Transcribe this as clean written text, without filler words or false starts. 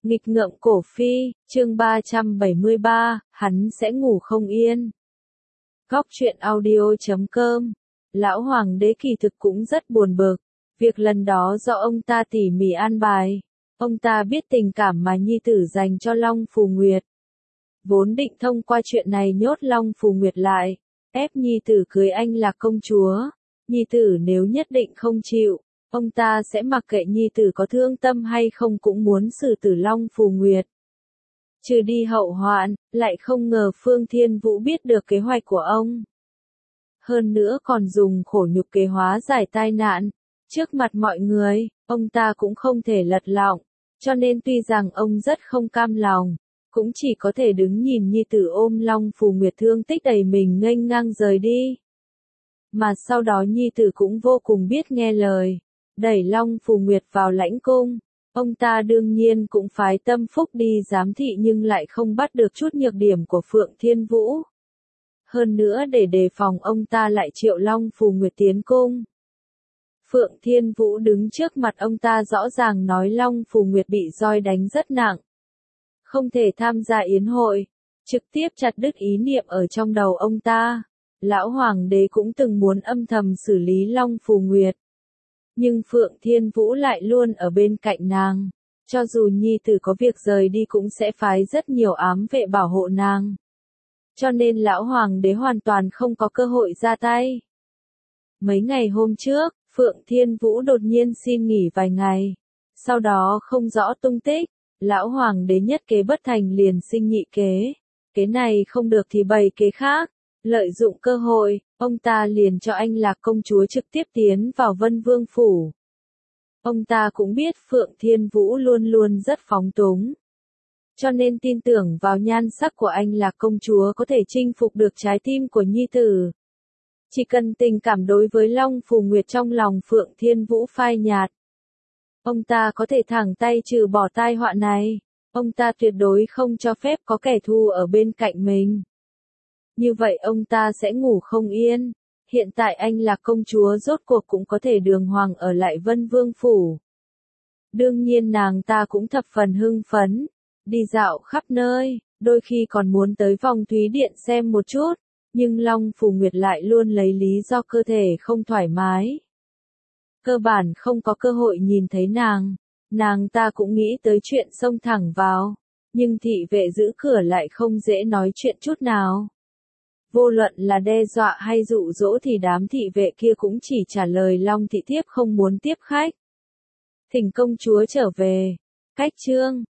Nghịch ngợm cổ phi, chương 373, hắn sẽ ngủ không yên. Góc truyện audio.com. Lão hoàng đế kỳ thực cũng rất buồn bực. Việc lần đó do ông ta tỉ mỉ an bài. Ông ta biết tình cảm mà nhi tử dành cho Long Phù Nguyệt. Vốn định thông qua chuyện này nhốt Long Phù Nguyệt lại, ép nhi tử cưới anh là công chúa. Nhi tử nếu nhất định không chịu, ông ta sẽ mặc kệ nhi tử có thương tâm hay không cũng muốn xử tử Long Phù Nguyệt. Trừ đi hậu hoạn, lại không ngờ Phương Thiên Vũ biết được kế hoạch của ông. Hơn nữa còn dùng khổ nhục kế hóa giải tai nạn. Trước mặt mọi người, ông ta cũng không thể lật lọng, cho nên tuy rằng ông rất không cam lòng, cũng chỉ có thể đứng nhìn nhi tử ôm Long Phù Nguyệt thương tích đầy mình nghênh ngang rời đi. Mà sau đó nhi tử cũng vô cùng biết nghe lời, đẩy Long Phù Nguyệt vào lãnh cung. Ông ta đương nhiên cũng phái Tâm Phúc đi giám thị nhưng lại không bắt được chút nhược điểm của Phượng Thiên Vũ. Hơn nữa để đề phòng ông ta lại triệu Long Phù Nguyệt tiến cung. Phượng Thiên Vũ đứng trước mặt ông ta rõ ràng nói Long Phù Nguyệt bị roi đánh rất nặng, không thể tham gia yến hội, trực tiếp chặt đứt ý niệm ở trong đầu ông ta. Lão hoàng đế cũng từng muốn âm thầm xử lý Long Phù Nguyệt, nhưng Phượng Thiên Vũ lại luôn ở bên cạnh nàng, cho dù nhi tử có việc rời đi cũng sẽ phái rất nhiều ám vệ bảo hộ nàng. Cho nên lão hoàng đế hoàn toàn không có cơ hội ra tay. Mấy ngày hôm trước, Phượng Thiên Vũ đột nhiên xin nghỉ vài ngày, sau đó không rõ tung tích. Lão hoàng đế nhất kế bất thành liền sinh nhị kế, kế này không được thì bày kế khác. Lợi dụng cơ hội, ông ta liền cho anh Lạc công chúa trực tiếp tiến vào Vân Vương phủ. Ông ta cũng biết Phượng Thiên Vũ luôn luôn rất phóng túng, cho nên tin tưởng vào nhan sắc của anh Lạc công chúa có thể chinh phục được trái tim của nhi tử. Chỉ cần tình cảm đối với Long Phù Nguyệt trong lòng Phượng Thiên Vũ phai nhạt, ông ta có thể thẳng tay trừ bỏ tai họa này. Ông ta tuyệt đối không cho phép có kẻ thù ở bên cạnh mình. Như vậy ông ta sẽ ngủ không yên. Hiện tại anh Lạc công chúa rốt cuộc cũng có thể đường hoàng ở lại Vân Vương phủ. Đương nhiên nàng ta cũng thập phần hưng phấn, đi dạo khắp nơi, đôi khi còn muốn tới vòng Thúy Điện xem một chút, nhưng Long Phù Nguyệt lại luôn lấy lý do cơ thể không thoải mái. Cơ bản không có cơ hội nhìn thấy nàng ta cũng nghĩ tới chuyện xông thẳng vào, nhưng thị vệ giữ cửa lại không dễ nói chuyện chút nào. Vô luận là đe dọa hay dụ dỗ thì đám thị vệ kia cũng chỉ trả lời Long thị thiếp không muốn tiếp khách. Thỉnh công chúa trở về. Cách chương